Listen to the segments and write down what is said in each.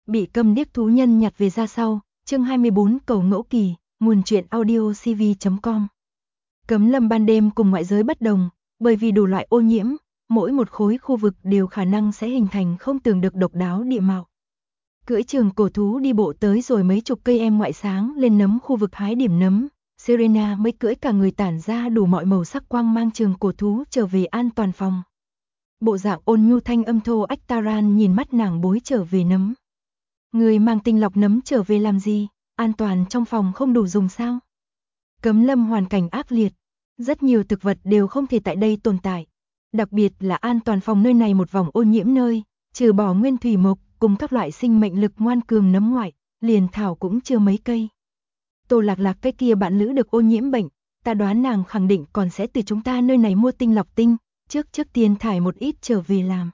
Bị câm điếc thú nhân nhặt về ra sau, chương 24 cầu ngẫu kỳ, nguồn truyện audio cv.com. Cấm lâm ban đêm cùng ngoại giới bất đồng, bởi vì đủ loại ô nhiễm, mỗi một khối khu vực đều khả năng sẽ hình thành không tưởng được độc đáo địa mạo. Cưỡi trường cổ thú đi bộ tới rồi mấy chục cây em ngoại sáng lên nấm khu vực hái điểm nấm, Serena mới cưỡi cả người tản ra đủ mọi màu sắc quang mang trường cổ thú trở về an toàn phòng. Bộ dạng ôn nhu thanh âm thô ách Taran nhìn mắt nàng bối trở về nấm. Người mang tinh lọc nấm trở về làm gì, an toàn trong phòng không đủ dùng sao? Cấm lâm hoàn cảnh ác liệt, rất nhiều thực vật đều không thể tại đây tồn tại. Đặc biệt là an toàn phòng nơi này một vòng ô nhiễm nơi, trừ bỏ nguyên thủy mộc cùng các loại sinh mệnh lực ngoan cường nấm ngoại, liền thảo cũng chưa mấy cây. Tô Lạc Lạc cái kia bạn lữ được ô nhiễm bệnh, ta đoán nàng khẳng định còn sẽ từ chúng ta nơi này mua tinh lọc tinh, trước tiên thải một ít trở về làm.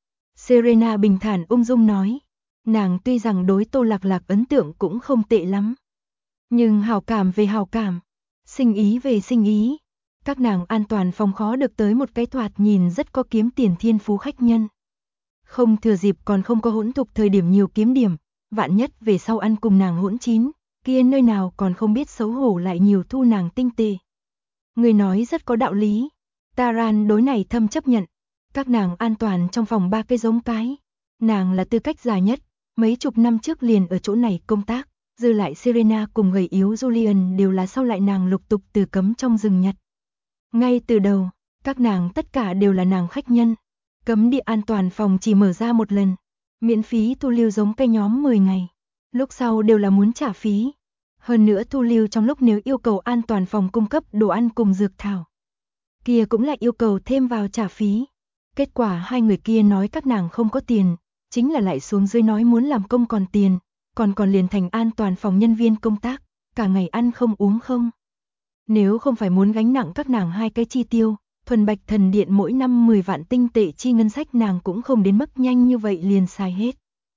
Serena bình thản ung dung nói, nàng tuy rằng đối Tô Lạc Lạc ấn tượng cũng không tệ lắm. Nhưng hào cảm về hào cảm, sinh ý về sinh ý, các nàng an toàn phòng khó được tới một cái thoạt nhìn rất có kiếm tiền thiên phú khách nhân. Không thừa dịp còn không có hỗn thục thời điểm nhiều kiếm điểm, vạn nhất về sau ăn cùng nàng hỗn chín, kia nơi nào còn không biết xấu hổ lại nhiều thu nàng tinh tệ. Người nói rất có đạo lý, Taran đối này thâm chấp nhận, các nàng an toàn trong phòng ba cái giống cái. Nàng là tư cách già nhất, mấy chục năm trước liền ở chỗ này công tác, dư lại Serena cùng gầy yếu Julian đều là sau lại nàng lục tục từ cấm trong rừng nhặt. Ngay từ đầu, các nàng tất cả đều là nàng khách nhân. Cấm địa an toàn phòng chỉ mở ra một lần, miễn phí thu lưu giống cây nhóm 10 ngày, lúc sau đều là muốn trả phí. Hơn nữa thu lưu trong lúc nếu yêu cầu an toàn phòng cung cấp đồ ăn cùng dược thảo, kia cũng lại yêu cầu thêm vào trả phí. Kết quả hai người kia nói các nàng không có tiền, chính là lại xuống dưới nói muốn làm công còn tiền, còn liền thành an toàn phòng nhân viên công tác, cả ngày ăn không uống không. Nếu không phải muốn gánh nặng các nàng hai cái chi tiêu, thuần bạch thần điện mỗi năm 10 vạn tinh tệ chi ngân sách nàng cũng không đến mức nhanh như vậy liền xài hết.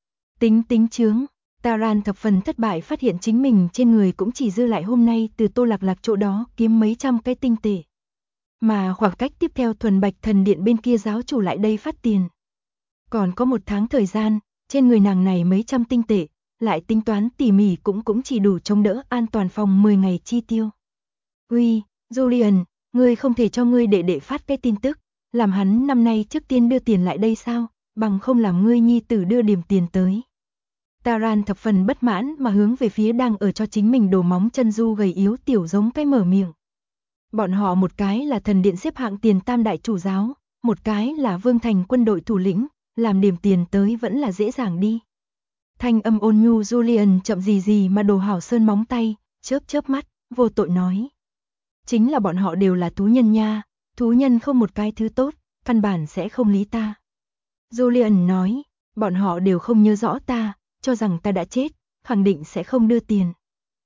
Tính chướng, Taran thập phần thất bại phát hiện chính mình trên người cũng chỉ dư lại hôm nay từ Tô Lạc Lạc chỗ đó kiếm mấy trăm cái tinh tệ. Mà khoảng cách tiếp theo thuần bạch thần điện bên kia giáo chủ lại đây phát tiền. Còn có một tháng thời gian, trên người nàng này mấy trăm tinh tệ, lại tính toán tỉ mỉ cũng chỉ đủ chống đỡ an toàn phòng 10 ngày chi tiêu. Uy, Julian, ngươi không thể cho ngươi đệ phát cái tin tức, làm hắn năm nay trước tiên đưa tiền lại đây sao, bằng không làm ngươi nhi tử đưa điểm tiền tới. Taran thập phần bất mãn mà hướng về phía đang ở cho chính mình đổ móng chân du gầy yếu tiểu giống cái mở miệng. Bọn họ một cái là thần điện xếp hạng tiền tam đại chủ giáo, một cái là vương thành quân đội thủ lĩnh, làm điểm tiền tới vẫn là dễ dàng đi. Thanh âm ôn nhu Julian chậm gì mà đồ hảo sơn móng tay, chớp mắt, vô tội nói. Chính là bọn họ đều là thú nhân nha, thú nhân không một cái thứ tốt, căn bản sẽ không lý ta. Julian nói, bọn họ đều không nhớ rõ ta, cho rằng ta đã chết, khẳng định sẽ không đưa tiền.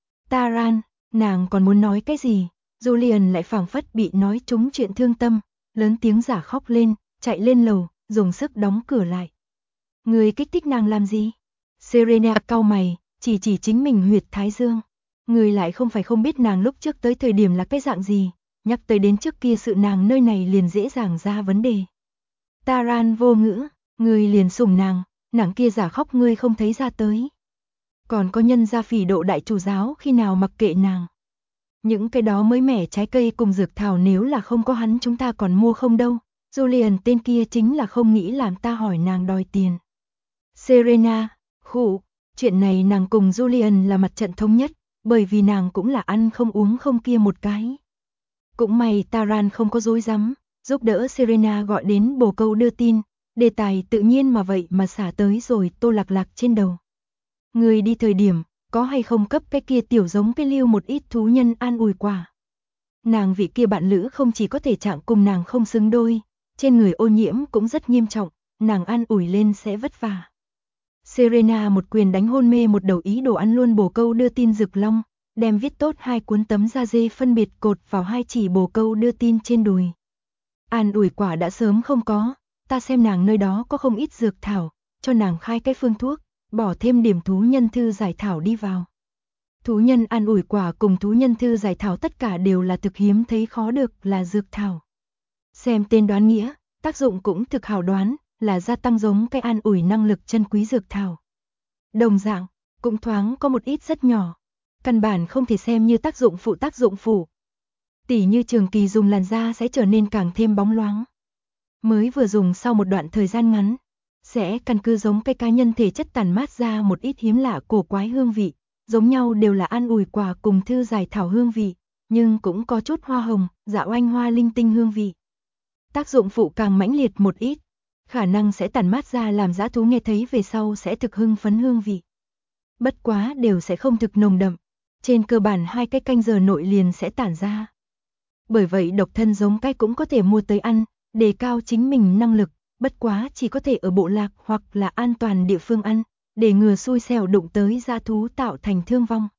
Taran, nàng còn muốn nói cái gì? Julian lại phảng phất bị nói trúng chuyện thương tâm, lớn tiếng giả khóc lên, chạy lên lầu, dùng sức đóng cửa lại. Người kích thích nàng làm gì? Serena cau mày, chỉ chính mình huyệt thái dương. Người lại không phải không biết nàng lúc trước tới thời điểm là cái dạng gì, nhắc tới đến trước kia sự nàng nơi này liền dễ dàng ra vấn đề. Taran vô ngữ, người liền sủng nàng kia giả khóc ngươi không thấy ra tới. Còn có nhân gia phỉ độ đại chủ giáo khi nào mặc kệ nàng. Những cái đó mới mẻ trái cây cùng dược thảo nếu là không có hắn chúng ta còn mua không đâu. Julian tên kia chính là không nghĩ làm ta hỏi nàng đòi tiền. Serena, chuyện này nàng cùng Julian là mặt trận thống nhất, bởi vì nàng cũng là ăn không uống không kia một cái. Cũng may Taran không có dối rắm, giúp đỡ Serena gọi đến bồ câu đưa tin, đề tài tự nhiên mà vậy mà xả tới rồi Tô Lạc Lạc trên đầu. Người đi thời điểm, có hay không cấp cái kia tiểu giống cái lưu một ít thú nhân an ủi quả. Nàng vị kia bạn lữ không chỉ có thể trạng cùng nàng không xứng đôi, trên người ô nhiễm cũng rất nghiêm trọng, nàng an ủi lên sẽ vất vả. Serena một quyền đánh hôn mê một đầu ý đồ ăn luôn bồ câu đưa tin Dực Long, đem viết tốt 2 cuốn tấm da dê phân biệt cột vào 2 chỉ bồ câu đưa tin trên đùi. An ủi quả đã sớm không có, ta xem nàng nơi đó có không ít dược thảo, cho nàng khai cái phương thuốc, bỏ thêm điểm thú nhân thư giải thảo đi vào. Thú nhân an ủi quả cùng thú nhân thư giải thảo tất cả đều là thực hiếm thấy khó được là dược thảo. Xem tên đoán nghĩa, tác dụng cũng thực hảo đoán, là gia tăng giống cái an ủi năng lực chân quý dược thảo. Đồng dạng, cũng thoáng có một ít rất nhỏ. Căn bản không thể xem như tác dụng phụ. Tỉ như trường kỳ dùng làn da sẽ trở nên càng thêm bóng loáng. Mới vừa dùng sau một đoạn thời gian ngắn, sẽ căn cứ giống cái cá nhân thể chất tản mát ra một ít hiếm lạ cổ quái hương vị, giống nhau đều là an ủi quả cùng thư giải thảo hương vị, nhưng cũng có chút hoa hồng, dạ oanh hoa linh tinh hương vị. Tác dụng phụ càng mãnh liệt một ít, khả năng sẽ tản mát ra làm dã thú nghe thấy về sau sẽ thực hưng phấn hương vị. Bất quá đều sẽ không thực nồng đậm, trên cơ bản 2 cái canh giờ nội liền sẽ tản ra. Bởi vậy độc thân giống cái cũng có thể mua tới ăn, đề cao chính mình năng lực, bất quá chỉ có thể ở bộ lạc hoặc là an toàn địa phương ăn, để ngừa xui xẻo đụng tới dã thú tạo thành thương vong.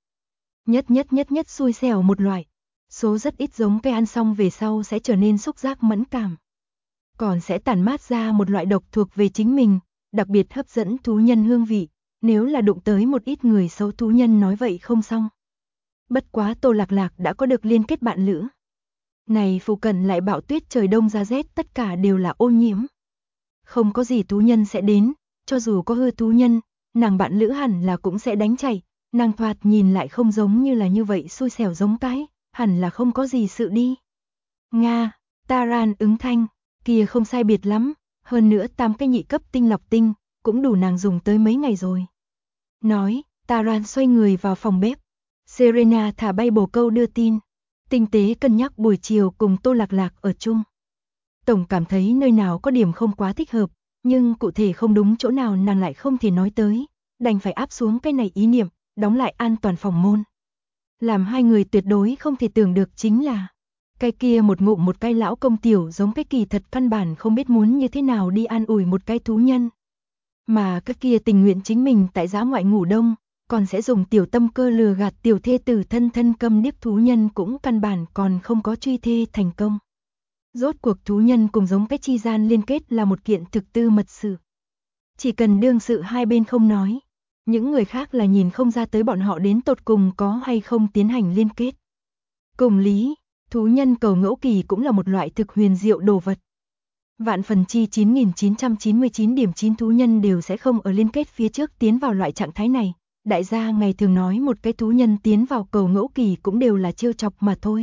Nhất xui xẻo một loại, số rất ít giống cái ăn xong về sau sẽ trở nên xúc giác mẫn cảm. Còn sẽ tản mát ra một loại độc thuộc về chính mình, đặc biệt hấp dẫn thú nhân hương vị, nếu là đụng tới một ít người xấu thú nhân nói vậy không xong. Bất quá Tô Lạc Lạc đã có được liên kết bạn lữ. Này phụ cận lại bão tuyết trời đông giá rét tất cả đều là ô nhiễm. Không có gì thú nhân sẽ đến, cho dù có hư thú nhân, nàng bạn lữ hẳn là cũng sẽ đánh chạy, nàng thoạt nhìn lại không giống như là như vậy xui xẻo giống cái, hẳn là không có gì sự đi. Nga, Taran ứng thanh, kia không sai biệt lắm, hơn nữa 8 cái nhị cấp tinh lọc tinh, cũng đủ nàng dùng tới mấy ngày rồi. Nói, Taran xoay người vào phòng bếp. Serena thả bay bồ câu đưa tin. Tinh tế cân nhắc buổi chiều cùng Tô Lạc Lạc ở chung. Tổng cảm thấy nơi nào có điểm không quá thích hợp, nhưng cụ thể không đúng chỗ nào nàng lại không thể nói tới, đành phải áp xuống cái này ý niệm, đóng lại an toàn phòng môn. Làm hai người tuyệt đối không thể tưởng được chính là, cái kia một ngụm một cái lão công tiểu giống cái kỳ thật căn bản không biết muốn như thế nào đi an ủi một cái thú nhân. Mà cái kia tình nguyện chính mình tại giã ngoại ngủ đông, còn sẽ dùng tiểu tâm cơ lừa gạt tiểu thê tử thân câm điếc thú nhân cũng căn bản còn không có truy thê thành công. Rốt cuộc thú nhân cùng giống cái chi gian liên kết là một kiện thực tư mật sự. Chỉ cần đương sự hai bên không nói, những người khác là nhìn không ra tới bọn họ đến tột cùng có hay không tiến hành liên kết. Cùng lý, thú nhân cầu ngẫu kỳ cũng là một loại thực huyền diệu đồ vật. Vạn phần chi 9999 thú nhân đều sẽ không ở liên kết phía trước tiến vào loại trạng thái này. Đại gia ngày thường nói một cái thú nhân tiến vào cầu ngẫu kỳ cũng đều là trêu chọc mà thôi.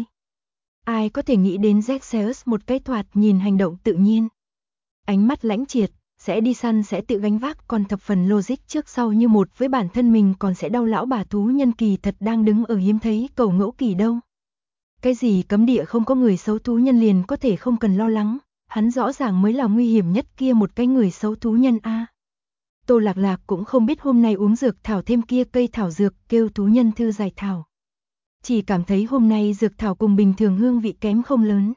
Ai có thể nghĩ đến Zexeus một cái thoạt nhìn hành động tự nhiên. Ánh mắt lãnh triệt, sẽ đi săn sẽ tự gánh vác còn thập phần logic trước sau như một với bản thân mình còn sẽ đau lão bà thú nhân kỳ thật đang đứng ở hiếm thấy cầu ngẫu kỳ đâu. Cái gì cấm địa không có người xấu thú nhân liền có thể không cần lo lắng, hắn rõ ràng mới là nguy hiểm nhất kia một cái người xấu thú nhân a. Tô Lạc Lạc cũng không biết hôm nay uống dược thảo thêm kia cây thảo dược kêu thú nhân thư giải thảo. Chỉ cảm thấy hôm nay dược thảo cùng bình thường hương vị kém không lớn.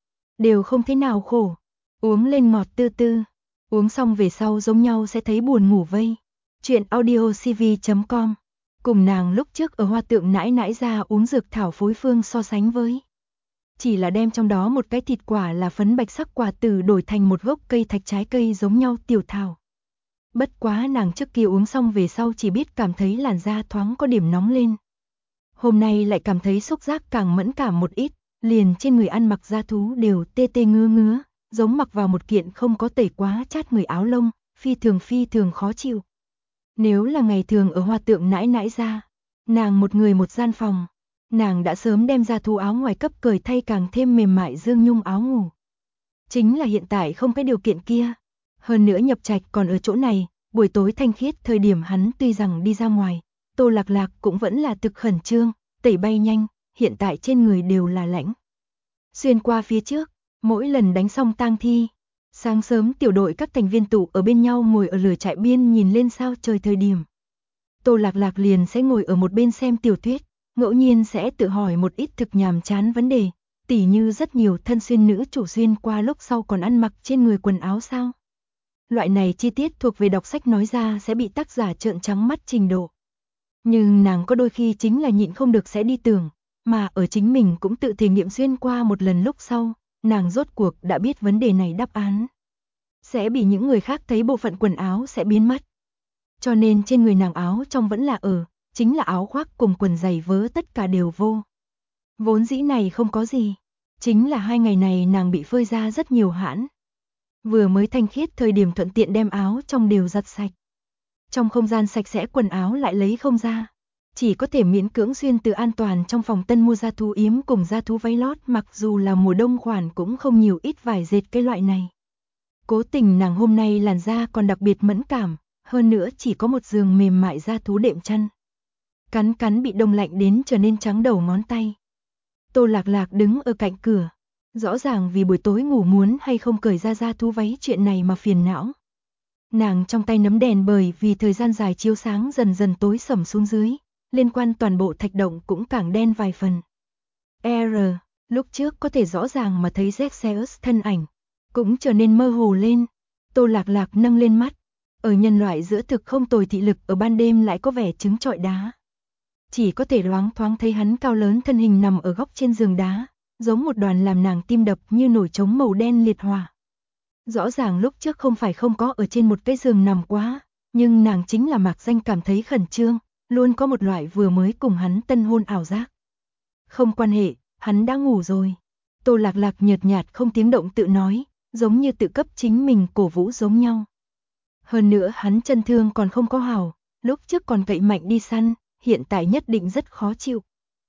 Đều không thế nào khổ, uống lên ngọt tư tư, uống xong về sau giống nhau sẽ thấy buồn ngủ vây. Chuyện audiocv.com. Cùng nàng lúc trước ở Hoa Tượng nãi nãi ra uống dược thảo phối phương so sánh với. Chỉ là đem trong đó một cái thịt quả là phấn bạch sắc quả tử đổi thành một gốc cây thạch trái cây giống nhau tiểu thảo. Bất quá nàng trước kia uống xong về sau chỉ biết cảm thấy làn da thoáng có điểm nóng lên. Hôm nay lại cảm thấy xúc giác càng mẫn cảm một ít, liền trên người ăn mặc da thú đều tê tê ngứa ngứa, giống mặc vào một kiện không có tẩy quá chát người áo lông, phi thường khó chịu. Nếu là ngày thường ở Hoa Tượng nãi nãi ra, nàng một người một gian phòng, nàng đã sớm đem da thú áo ngoài cấp cởi thay càng thêm mềm mại dương nhung áo ngủ. Chính là hiện tại không cái điều kiện kia, hơn nữa nhập trạch còn ở chỗ này, buổi tối thanh khiết thời điểm hắn tuy rằng đi ra ngoài, Tô Lạc Lạc cũng vẫn là thực khẩn trương, tẩy bay nhanh, hiện tại trên người đều là lãnh. Xuyên qua phía trước, mỗi lần đánh xong tang thi, sáng sớm tiểu đội các thành viên tụ ở bên nhau ngồi ở lửa trại biên nhìn lên sao trời thời điểm. Tô Lạc Lạc liền sẽ ngồi ở một bên xem tiểu thuyết, ngẫu nhiên sẽ tự hỏi một ít thực nhàm chán vấn đề, tỉ như rất nhiều thân xuyên nữ chủ xuyên qua lúc sau còn ăn mặc trên người quần áo sao. Loại này chi tiết thuộc về đọc sách nói ra sẽ bị tác giả trợn trắng mắt trình độ. Nhưng nàng có đôi khi chính là nhịn không được sẽ đi tưởng, mà ở chính mình cũng tự thể nghiệm xuyên qua một lần lúc sau, nàng rốt cuộc đã biết vấn đề này đáp án. Sẽ bị những người khác thấy bộ phận quần áo sẽ biến mất. Cho nên trên người nàng áo trong vẫn là chính là áo khoác cùng quần giày vớ tất cả đều vô. Vốn dĩ này không có gì, chính là 2 ngày này nàng bị phơi ra rất nhiều hãn. Vừa mới thanh khiết thời điểm thuận tiện đem áo trong đều giặt sạch. Trong không gian sạch sẽ quần áo lại lấy không ra. Chỉ có thể miễn cưỡng xuyên từ an toàn trong phòng tân mua da thú yếm cùng da thú váy lót, mặc dù là mùa đông khoản cũng không nhiều ít vải dệt cái loại này. Cố tình nàng hôm nay làn da còn đặc biệt mẫn cảm, hơn nữa chỉ có một giường mềm mại da thú đệm chăn. Cắn cắn bị đông lạnh đến trở nên trắng đầu ngón tay. Tô Lạc Lạc đứng ở cạnh cửa, rõ ràng vì buổi tối ngủ muốn hay không cởi ra da thú váy chuyện này mà phiền não. Nàng trong tay nắm đèn bởi vì thời gian dài chiếu sáng dần dần tối sầm xuống dưới, liên quan toàn bộ thạch động cũng càng đen vài phần. Lúc trước có thể rõ ràng mà thấy Zexeus thân ảnh, cũng trở nên mơ hồ lên. Tô Lạc Lạc nâng lên mắt, ở nhân loại giữa thực không tồi thị lực ở ban đêm lại có vẻ trứng trọi đá. Chỉ có thể loáng thoáng thấy hắn cao lớn thân hình nằm ở góc trên giường đá, giống một đoàn làm nàng tim đập như nổi trống màu đen liệt hỏa. Rõ ràng lúc trước không phải không có ở trên một cái giường nằm quá, nhưng nàng chính là mạc danh cảm thấy khẩn trương, luôn có một loại vừa mới cùng hắn tân hôn ảo giác. Không quan hệ, hắn đã ngủ rồi. Tô Lạc Lạc nhợt nhạt không tiếng động tự nói, giống như tự cấp chính mình cổ vũ giống nhau. Hơn nữa hắn chân thương còn không có hảo, lúc trước còn cậy mạnh đi săn, hiện tại nhất định rất khó chịu.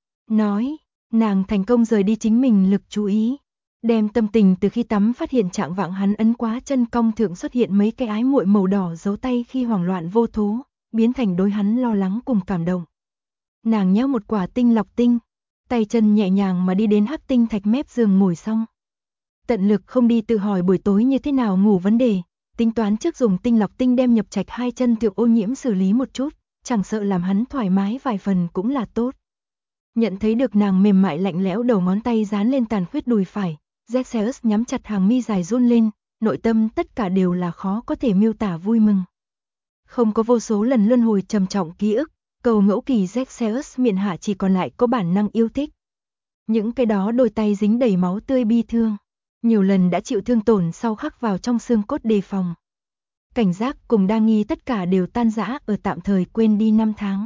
Nói, nàng thành công rời đi chính mình lực chú ý, đem tâm tình từ khi tắm phát hiện trạng vạng hắn ấn quá chân cong thượng xuất hiện mấy cái ái muội màu đỏ dấu tay khi hoảng loạn vô thố, biến thành đối hắn lo lắng cùng cảm động. Nàng nhéo một quả tinh lọc tinh, tay chân nhẹ nhàng mà đi đến hắc tinh thạch mép giường ngồi xong. Tận lực không đi tự hỏi buổi tối như thế nào ngủ vấn đề, tính toán trước dùng tinh lọc tinh đem nhập trạch hai chân thượng ô nhiễm xử lý một chút, chẳng sợ làm hắn thoải mái vài phần cũng là tốt. Nhận thấy được nàng mềm mại lạnh lẽo đầu ngón tay dán lên tàn khuyết đùi phải, Zexeus nhắm chặt hàng mi dài run lên, nội tâm tất cả đều là khó có thể miêu tả vui mừng. Không có vô số lần luân hồi trầm trọng ký ức, cầu ngẫu kỳ Zexeus miệng hạ chỉ còn lại có bản năng yêu thích. Những cái đó đôi tay dính đầy máu tươi bi thương, nhiều lần đã chịu thương tổn sau khắc vào trong xương cốt đề phòng. Cảnh giác cùng đa nghi tất cả đều tan rã ở tạm thời quên đi 5 tháng.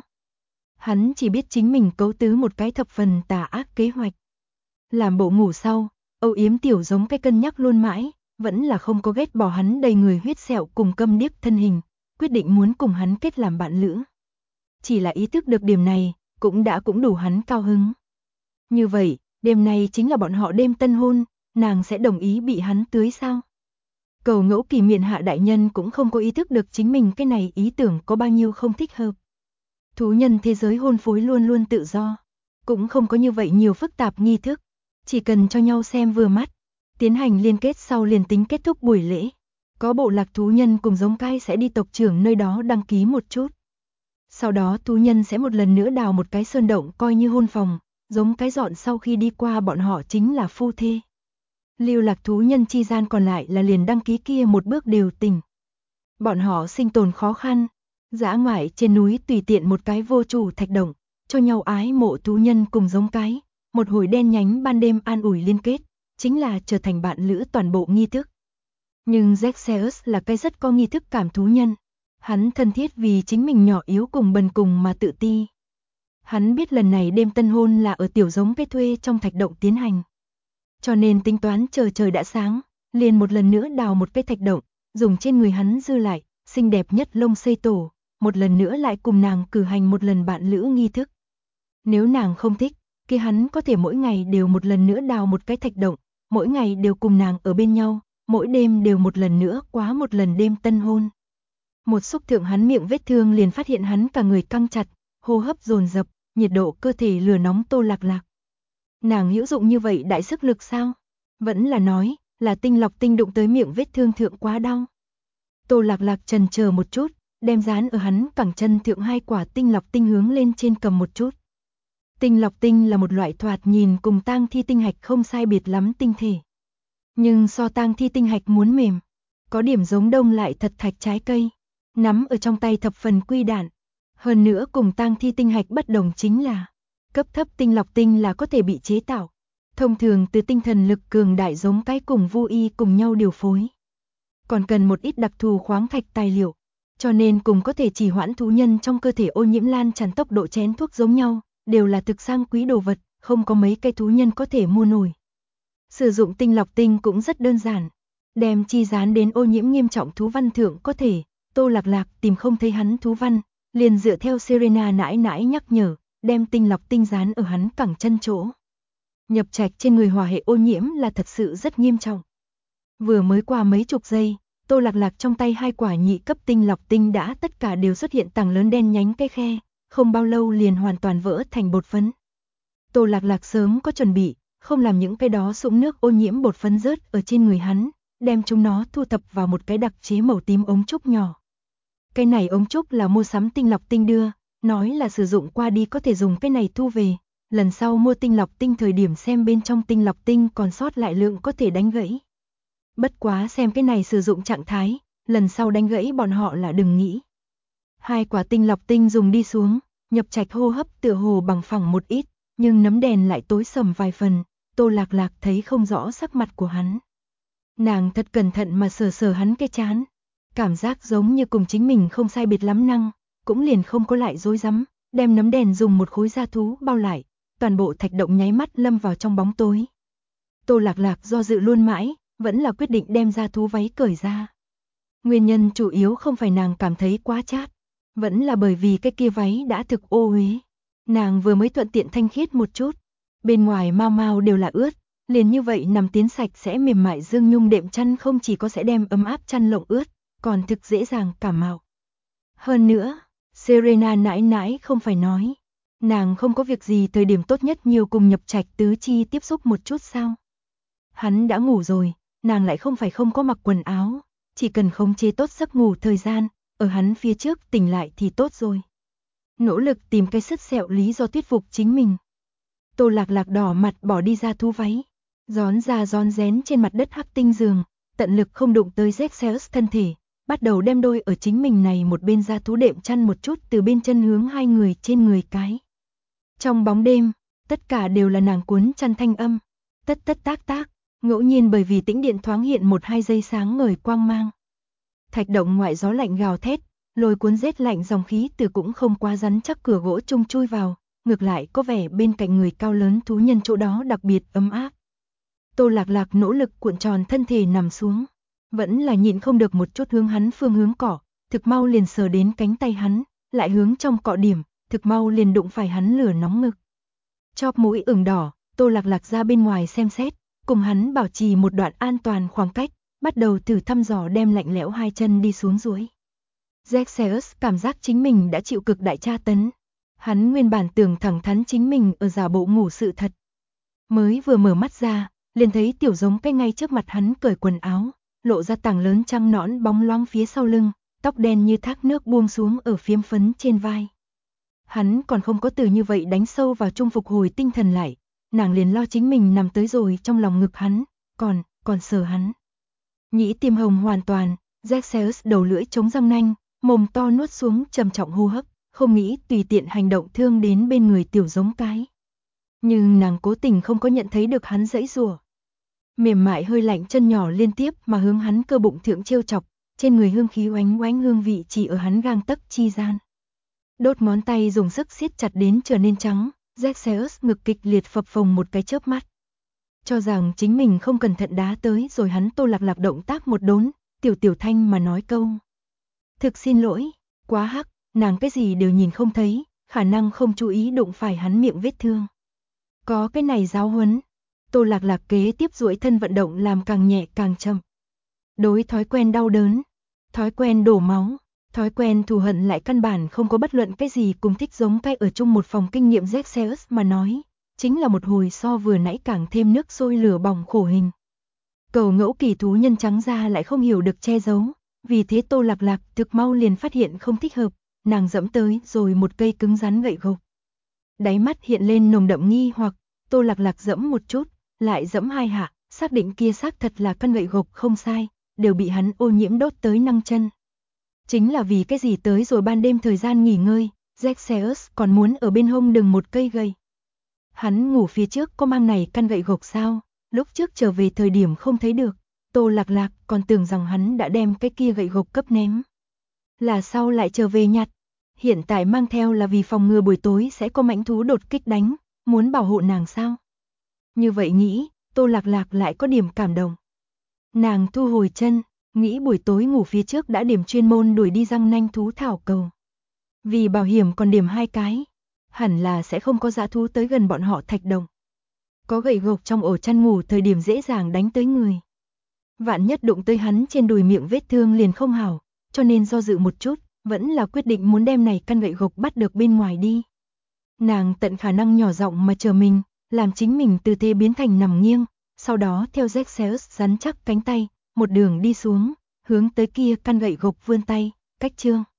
Hắn chỉ biết chính mình cấu tứ một cái thập phần tà ác kế hoạch. Làm bộ ngủ sau, âu yếm tiểu giống cái cân nhắc luôn mãi, vẫn là không có ghét bỏ hắn đầy người huyết sẹo cùng câm điếc thân hình, quyết định muốn cùng hắn kết làm bạn lữ. Chỉ là ý thức được điểm này, cũng đủ hắn cao hứng. Như vậy, đêm nay chính là bọn họ đêm tân hôn, nàng sẽ đồng ý bị hắn tưới sao? Cầu ngẫu kỳ miện hạ đại nhân cũng không có ý thức được chính mình cái này ý tưởng có bao nhiêu không thích hợp. Thú nhân thế giới hôn phối luôn luôn tự do, cũng không có như vậy nhiều phức tạp nghi thức, chỉ cần cho nhau xem vừa mắt, tiến hành liên kết sau liền tính kết thúc buổi lễ. Có bộ lạc thú nhân cùng giống cái sẽ đi tộc trưởng nơi đó đăng ký một chút. Sau đó thú nhân sẽ một lần nữa đào một cái sơn động coi như hôn phòng, giống cái dọn sau khi đi qua bọn họ chính là phu thê. Lưu lạc thú nhân chi gian còn lại là liền đăng ký kia một bước đều tình. Bọn họ sinh tồn khó khăn, dã ngoại trên núi tùy tiện một cái vô chủ thạch động, cho nhau ái mộ thú nhân cùng giống cái, một hồi đen nhánh ban đêm an ủi liên kết, chính là trở thành bạn lữ toàn bộ nghi thức. Nhưng Zexeus là cái rất có nghi thức cảm thú nhân. Hắn thân thiết vì chính mình nhỏ yếu cùng bần cùng mà tự ti. Hắn biết lần này đêm tân hôn là ở tiểu giống cái thuê trong thạch động tiến hành. Cho nên tính toán chờ trời đã sáng, liền một lần nữa đào một cái thạch động, dùng trên người hắn dư lại, xinh đẹp nhất lông xây tổ, một lần nữa lại cùng nàng cử hành một lần bạn lữ nghi thức. Nếu nàng không thích, kia hắn có thể mỗi ngày đều một lần nữa đào một cái thạch động, mỗi ngày đều cùng nàng ở bên nhau, mỗi đêm đều một lần nữa quá một lần đêm tân hôn. Một xúc thượng hắn miệng vết thương liền phát hiện hắn cả người căng chặt, hô hấp dồn dập, nhiệt độ cơ thể lửa nóng. Tô Lạc Lạc. Nàng hữu dụng như vậy đại sức lực sao? Vẫn là nói, là tinh lọc tinh đụng tới miệng vết thương thượng quá đau. Tô Lạc Lạc chần chờ một chút, đem dán ở hắn cẳng chân thượng hai quả tinh lọc tinh hướng lên trên cầm một chút. Tinh lọc tinh là một loại thoạt nhìn cùng tang thi tinh hạch không sai biệt lắm tinh thể. Nhưng so tang thi tinh hạch muốn mềm, có điểm giống đông lại thật thạch trái cây, nắm ở trong tay thập phần quy đạn. Hơn nữa cùng tang thi tinh hạch bất đồng chính là, cấp thấp tinh lọc tinh là có thể bị chế tạo. Thông thường từ tinh thần lực cường đại giống cái cùng vu y cùng nhau điều phối. Còn cần một ít đặc thù khoáng thạch tài liệu, cho nên cùng có thể chỉ hoãn thú nhân trong cơ thể ô nhiễm lan tràn tốc độ chén thuốc giống nhau, đều là thực sang quý đồ vật, không có mấy cây thú nhân có thể mua nổi. Sử dụng tinh lọc tinh cũng rất đơn giản, đem chi dán đến ô nhiễm nghiêm trọng thú văn thượng có thể, Tô Lạc Lạc tìm không thấy hắn thú văn, liền dựa theo Serena nãi nãi nhắc nhở, đem tinh lọc tinh dán ở hắn cẳng chân chỗ. Nhập trạch trên người hỏa hệ ô nhiễm là thật sự rất nghiêm trọng. Vừa mới qua mấy chục giây, Tô Lạc Lạc trong tay 2 quả nhị cấp tinh lọc tinh đã tất cả đều xuất hiện tảng lớn đen nhánh cái khe, không bao lâu liền hoàn toàn vỡ thành bột phấn. Tô Lạc Lạc sớm có chuẩn bị, không làm những cái đó sũng nước ô nhiễm bột phấn rớt ở trên người hắn, đem chúng nó thu thập vào một cái đặc chế màu tím ống trúc nhỏ. Cái này ống trúc là mua sắm tinh lọc tinh đưa, nói là sử dụng qua đi có thể dùng cái này thu về, lần sau mua tinh lọc tinh thời điểm xem bên trong tinh lọc tinh còn sót lại lượng có thể đánh gãy. Bất quá xem cái này sử dụng trạng thái, lần sau đánh gãy bọn họ là đừng nghĩ. 2 quả tinh lọc tinh dùng đi xuống, nhập trạch hô hấp tựa hồ bằng phẳng một ít, nhưng nấm đèn lại tối sầm vài phần, Tô Lạc Lạc thấy không rõ sắc mặt của hắn. Nàng thật cẩn thận mà sờ sờ hắn cái trán, cảm giác giống như cùng chính mình không sai biệt lắm năng, cũng liền không có lại dối rắm, đem nấm đèn dùng một khối da thú bao lại, toàn bộ thạch động nháy mắt lâm vào trong bóng tối. Tô Lạc Lạc do dự luôn mãi, vẫn là quyết định đem da thú váy cởi ra. Nguyên nhân chủ yếu không phải nàng cảm thấy quá chát, vẫn là bởi vì cái kia váy đã thực ô uế. Nàng vừa mới thuận tiện thanh khiết một chút, bên ngoài mau mau đều là ướt, liền như vậy nằm tiến sạch sẽ mềm mại dương nhung đệm chăn không chỉ có sẽ đem ấm áp chăn lộng ướt, còn thực dễ dàng cảm mạo. Hơn nữa, Serena nãi nãi không phải nói, nàng không có việc gì thời điểm tốt nhất nhiều cùng nhập trạch tứ chi tiếp xúc một chút sao. Hắn đã ngủ rồi, nàng lại không phải không có mặc quần áo, chỉ cần khống chế tốt giấc ngủ thời gian, ở hắn phía trước tỉnh lại thì tốt rồi. Nỗ lực tìm cái sứt sẹo lý do thuyết phục chính mình. Tô Lạc Lạc đỏ mặt bỏ đi ra thú váy, rón ra rón rén trên mặt đất hắc tinh giường, tận lực không đụng tới Zexeus thân thể, bắt đầu đem đôi ở chính mình này một bên ra thú đệm chăn một chút từ bên chân hướng 2 người trên người cái. Trong bóng đêm, tất cả đều là nàng cuốn chăn thanh âm, tất tất tác tác, ngẫu nhiên bởi vì tĩnh điện thoáng hiện 1-2 giây sáng ngời quang mang. Thạch động ngoại gió lạnh gào thét, lôi cuốn rét lạnh dòng khí từ cũng không quá rắn chắc cửa gỗ chung chui vào, ngược lại có vẻ bên cạnh người cao lớn thú nhân chỗ đó đặc biệt ấm áp. Tô Lạc Lạc nỗ lực cuộn tròn thân thể nằm xuống, vẫn là nhịn không được một chút hướng hắn phương hướng cỏ, thực mau liền sờ đến cánh tay hắn, lại hướng trong cọ điểm, thực mau liền đụng phải hắn lửa nóng ngực. Chóp mũi ửng đỏ, Tô Lạc Lạc ra bên ngoài xem xét, cùng hắn bảo trì một đoạn an toàn khoảng cách, bắt đầu thử thăm dò đem lạnh lẽo 2 chân đi xuống dưới. Zexeus cảm giác chính mình đã chịu cực đại tra tấn. Hắn nguyên bản tưởng thẳng thắn chính mình ở giả bộ ngủ sự thật. Mới vừa mở mắt ra, liền thấy tiểu giống cái ngay trước mặt hắn cởi quần áo, lộ ra tảng lớn trăng nõn bóng loáng phía sau lưng, tóc đen như thác nước buông xuống ở phiếm phấn trên vai. Hắn còn không có từ như vậy đánh sâu vào trung phục hồi tinh thần lại, nàng liền lo chính mình nằm tới rồi trong lòng ngực hắn, còn sờ hắn. Nhĩ tiêm hồng hoàn toàn, Zexeus đầu lưỡi chống răng nanh, mồm to nuốt xuống trầm trọng hô hấp, không nghĩ tùy tiện hành động thương đến bên người tiểu giống cái. Nhưng nàng cố tình không có nhận thấy được hắn giãy giụa. Mềm mại hơi lạnh chân nhỏ liên tiếp mà hướng hắn cơ bụng thượng trêu chọc, trên người hương khí oánh oánh hương vị chỉ ở hắn gang tấc chi gian. Đốt ngón tay dùng sức siết chặt đến trở nên trắng, Zexeus ngực kịch liệt phập phồng một cái chớp mắt. Cho rằng chính mình không cẩn thận đá tới rồi hắn Tô Lạc Lạc động tác một đốn, tiểu thanh mà nói câu. Thực xin lỗi, quá hắc, nàng cái gì đều nhìn không thấy, khả năng không chú ý đụng phải hắn miệng vết thương. Có cái này giáo huấn, Tô Lạc Lạc kế tiếp duỗi thân vận động làm càng nhẹ càng chậm. Đối thói quen đau đớn, thói quen đổ máu, thói quen thù hận lại căn bản không có bất luận cái gì cùng thích giống cái ở chung một phòng kinh nghiệm Zexeus mà nói, chính là một hồi so vừa nãy càng thêm nước sôi lửa bỏng khổ hình. Cầu ngẫu kỳ thú nhân trắng ra lại không hiểu được che giấu, vì thế Tô Lạc Lạc thực mau liền phát hiện không thích hợp, nàng dẫm tới rồi một cây cứng rắn gậy gộc. Đáy mắt hiện lên nồng đậm nghi hoặc, Tô Lạc Lạc dẫm một chút, lại dẫm 2 hạ, xác định kia xác thật là căn gậy gộc không sai, đều bị hắn ô nhiễm đốt tới năng chân. Chính là vì cái gì tới rồi ban đêm thời gian nghỉ ngơi, Zexeus còn muốn ở bên hông đừng một cây gậy. Hắn ngủ phía trước có mang này căn gậy gộc sao, lúc trước trở về thời điểm không thấy được, Tô Lạc Lạc còn tưởng rằng hắn đã đem cái kia gậy gộc cấp ném. Là sau lại trở về nhặt, hiện tại mang theo là vì phòng ngừa buổi tối sẽ có mãnh thú đột kích đánh, muốn bảo hộ nàng sao. Như vậy nghĩ, Tô Lạc Lạc lại có điểm cảm động. Nàng thu hồi chân, nghĩ buổi tối ngủ phía trước đã điểm chuyên môn đuổi đi răng nanh thú thảo cầu. Vì bảo hiểm còn điểm 2 cái, hẳn là sẽ không có dã thú tới gần bọn họ thạch động. Có gậy gộc trong ổ chăn ngủ thời điểm dễ dàng đánh tới người. Vạn nhất đụng tới hắn trên đùi miệng vết thương liền không hảo, cho nên do dự một chút, vẫn là quyết định muốn đem này căn gậy gộc bắt được bên ngoài đi. Nàng tận khả năng nhỏ giọng mà chờ mình, làm chính mình tư thế biến thành nằm nghiêng, sau đó theo Zexeus rắn chắc cánh tay, một đường đi xuống, hướng tới kia căn gậy gộc vươn tay, cách chương.